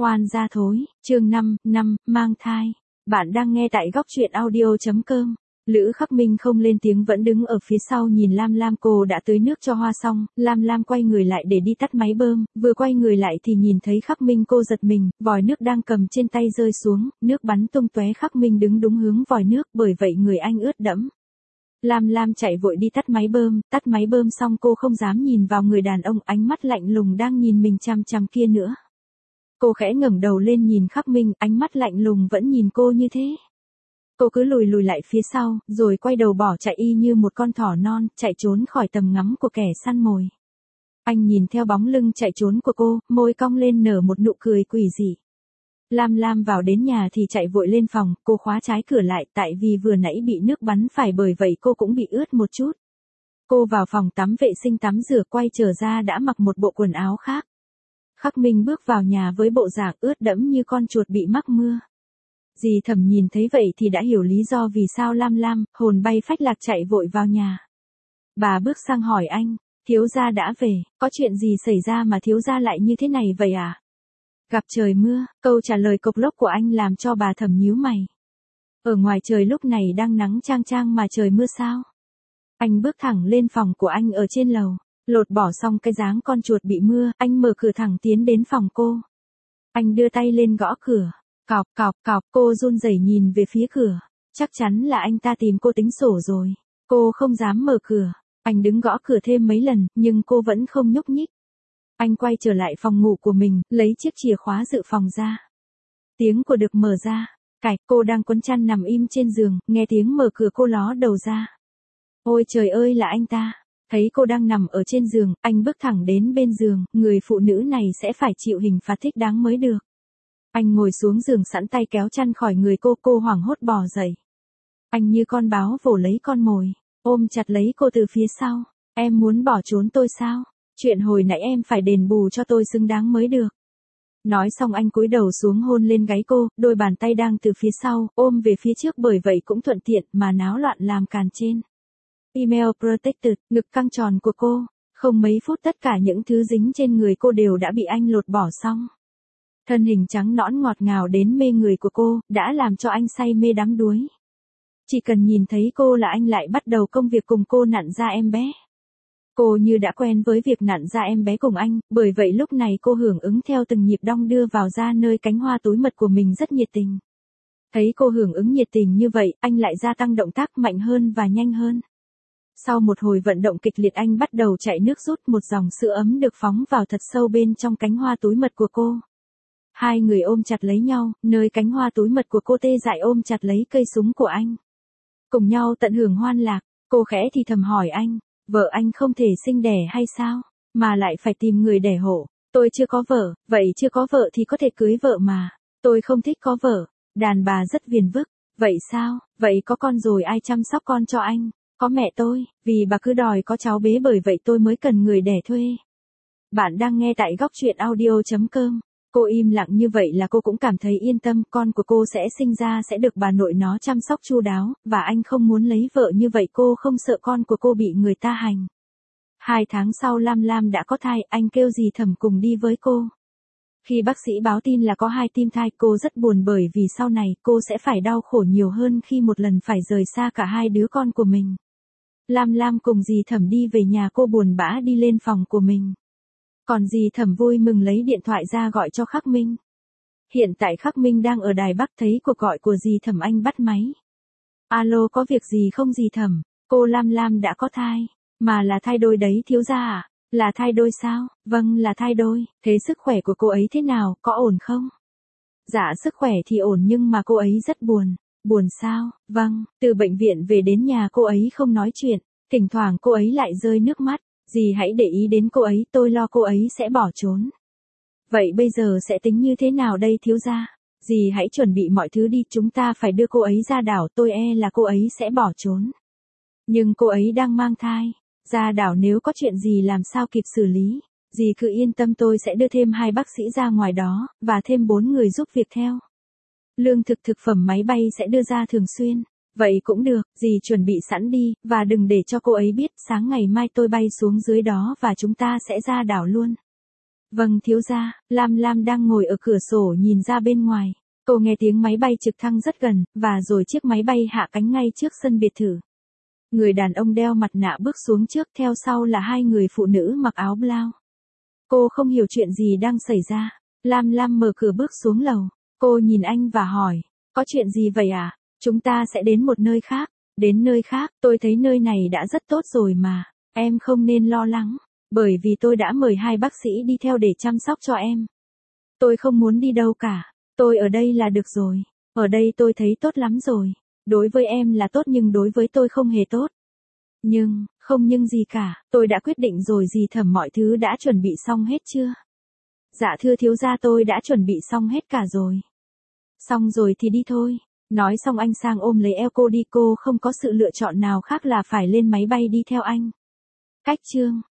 Oan gia thối, chương 5, mang thai. Bạn đang nghe tại góc truyện audio.com. Lữ Khắc Minh không lên tiếng vẫn đứng ở phía sau nhìn Lam Lam. Cô đã tưới nước cho hoa xong, Lam Lam quay người lại để đi tắt máy bơm, vừa quay người lại thì nhìn thấy Khắc Minh. Cô giật mình, vòi nước đang cầm trên tay rơi xuống, nước bắn tung tóe. Khắc Minh đứng đúng hướng vòi nước, bởi vậy người anh ướt đẫm. Lam Lam chạy vội đi tắt máy bơm xong cô không dám nhìn vào người đàn ông ánh mắt lạnh lùng đang nhìn mình chằm chằm kia nữa. Cô khẽ ngẩng đầu lên nhìn Khắc Minh, ánh mắt lạnh lùng vẫn nhìn cô như thế. Cô cứ lùi lại phía sau, rồi quay đầu bỏ chạy y như một con thỏ non, chạy trốn khỏi tầm ngắm của kẻ săn mồi. Anh nhìn theo bóng lưng chạy trốn của cô, môi cong lên nở một nụ cười quỷ dị. Lam Lam vào đến nhà thì chạy vội lên phòng, cô khóa trái cửa lại tại vì vừa nãy bị nước bắn phải, bởi vậy cô cũng bị ướt một chút. Cô vào phòng tắm vệ sinh tắm rửa, quay trở ra đã mặc một bộ quần áo khác. Khắc Minh bước vào nhà với bộ dạng ướt đẫm như con chuột bị mắc mưa. Dì Thẩm nhìn thấy vậy thì đã hiểu lý do vì sao Lam Lam hồn bay phách lạc chạy vội vào nhà. Bà bước sang hỏi anh, thiếu gia đã về, có chuyện gì xảy ra mà thiếu gia lại như thế này vậy à? Gặp trời mưa, câu trả lời cộc lốc của anh làm cho bà Thẩm nhíu mày. Ở ngoài trời lúc này đang nắng chang chang mà trời mưa sao? Anh bước thẳng lên phòng của anh ở trên lầu, lột bỏ xong cái dáng con chuột bị mưa, anh mở cửa thẳng tiến đến phòng cô. Anh đưa tay lên gõ cửa, cọc cọc cọc, cô run rẩy nhìn về phía cửa, chắc chắn là anh ta tìm cô tính sổ rồi. Cô không dám mở cửa, anh đứng gõ cửa thêm mấy lần, nhưng cô vẫn không nhúc nhích. Anh quay trở lại phòng ngủ của mình, lấy chiếc chìa khóa dự phòng ra. Tiếng của được mở ra, cạch, cô đang quấn chăn nằm im trên giường, nghe tiếng mở cửa cô ló đầu ra. Ôi trời ơi, là anh ta. Thấy cô đang nằm ở trên giường, anh bước thẳng đến bên giường, người phụ nữ này sẽ phải chịu hình phạt thích đáng mới được. Anh ngồi xuống giường sẵn tay kéo chăn khỏi người cô hoảng hốt bò dậy. Anh như con báo vồ lấy con mồi, ôm chặt lấy cô từ phía sau. Em muốn bỏ trốn tôi sao? Chuyện hồi nãy em phải đền bù cho tôi xứng đáng mới được. Nói xong anh cúi đầu xuống hôn lên gáy cô, đôi bàn tay đang từ phía sau, ôm về phía trước, bởi vậy cũng thuận tiện mà náo loạn làm càn trên. Email protected, ngực căng tròn của cô, không mấy phút tất cả những thứ dính trên người cô đều đã bị anh lột bỏ xong. Thân hình trắng nõn ngọt ngào đến mê người của cô, đã làm cho anh say mê đắm đuối. Chỉ cần nhìn thấy cô là anh lại bắt đầu công việc cùng cô nặn ra em bé. Cô như đã quen với việc nặn ra em bé cùng anh, bởi vậy lúc này cô hưởng ứng theo từng nhịp đong đưa vào ra nơi cánh hoa túi mật của mình rất nhiệt tình. Thấy cô hưởng ứng nhiệt tình như vậy, anh lại gia tăng động tác mạnh hơn và nhanh hơn. Sau một hồi vận động kịch liệt, anh bắt đầu chạy nước rút, một dòng sữa ấm được phóng vào thật sâu bên trong cánh hoa túi mật của cô. Hai người ôm chặt lấy nhau, nơi cánh hoa túi mật của cô tê dại ôm chặt lấy cây súng của anh. Cùng nhau tận hưởng hoan lạc, cô khẽ thì thầm hỏi anh, vợ anh không thể sinh đẻ hay sao, mà lại phải tìm người đẻ hộ. Tôi chưa có vợ, vậy chưa có vợ thì có thể cưới vợ mà. Tôi không thích có vợ, đàn bà rất viền vức. Vậy sao, vậy có con rồi ai chăm sóc con cho anh? Có mẹ tôi, vì bà cứ đòi có cháu bế, bởi vậy tôi mới cần người đẻ thuê. Bạn đang nghe tại góc truyện audio.com. Cô im lặng như vậy là cô cũng cảm thấy yên tâm, con của cô sẽ sinh ra sẽ được bà nội nó chăm sóc chu đáo, và anh không muốn lấy vợ như vậy, cô không sợ con của cô bị người ta hành. 2 tháng sau Lam Lam đã có thai, anh kêu dì Thẩm cùng đi với cô. Khi bác sĩ báo tin là có 2 tim thai, cô rất buồn bởi vì sau này cô sẽ phải đau khổ nhiều hơn khi một lần phải rời xa cả 2 đứa con của mình. Lam Lam cùng dì Thẩm đi về nhà, cô buồn bã đi lên phòng của mình. Còn dì Thẩm vui mừng lấy điện thoại ra gọi cho Khắc Minh. Hiện tại Khắc Minh đang ở Đài Bắc, thấy cuộc gọi của dì Thẩm anh bắt máy. Alo, có việc gì không dì Thẩm? Cô Lam Lam đã có thai, mà là thai đôi đấy thiếu gia à? Là thai đôi sao? Vâng, là thai đôi. Thế sức khỏe của cô ấy thế nào, có ổn không? Dạ sức khỏe thì ổn, nhưng mà cô ấy rất buồn. Buồn sao? Vâng, từ bệnh viện về đến nhà cô ấy không nói chuyện, thỉnh thoảng cô ấy lại rơi nước mắt. Dì hãy để ý đến cô ấy, tôi lo cô ấy sẽ bỏ trốn. Vậy bây giờ sẽ tính như thế nào đây thiếu gia? Dì hãy chuẩn bị mọi thứ đi, chúng ta phải đưa cô ấy ra đảo, tôi e là cô ấy sẽ bỏ trốn. Nhưng cô ấy đang mang thai, ra đảo nếu có chuyện gì làm sao kịp xử lý. Dì cứ yên tâm, tôi sẽ đưa thêm 2 bác sĩ ra ngoài đó, và thêm 4 người giúp việc theo. Lương thực thực phẩm máy bay sẽ đưa ra thường xuyên. Vậy cũng được, dì chuẩn bị sẵn đi, và đừng để cho cô ấy biết, sáng ngày mai tôi bay xuống dưới đó và chúng ta sẽ ra đảo luôn. Vâng thiếu gia, Lam Lam đang ngồi ở cửa sổ nhìn ra bên ngoài. Cô nghe tiếng máy bay trực thăng rất gần, và rồi chiếc máy bay hạ cánh ngay trước sân biệt thự. Người đàn ông đeo mặt nạ bước xuống trước, theo sau là hai người phụ nữ mặc áo blau. Cô không hiểu chuyện gì đang xảy ra. Lam Lam mở cửa bước xuống lầu. Cô nhìn anh và hỏi, có chuyện gì vậy à? Chúng ta sẽ đến một nơi khác. Đến nơi khác, tôi thấy nơi này đã rất tốt rồi mà. Em không nên lo lắng, bởi vì tôi đã mời 2 bác sĩ đi theo để chăm sóc cho em. Tôi không muốn đi đâu cả. Tôi ở đây là được rồi. Ở đây tôi thấy tốt lắm rồi. Đối với em là tốt nhưng đối với tôi không hề tốt. Không nhưng gì cả, tôi đã quyết định rồi. Dì Thẩm, mọi thứ đã chuẩn bị xong hết chưa? Dạ thưa thiếu gia, tôi đã chuẩn bị xong hết cả rồi. Xong rồi thì đi thôi. Nói xong anh sang ôm lấy eo cô đi, cô không có sự lựa chọn nào khác là phải lên máy bay đi theo anh. Cách chương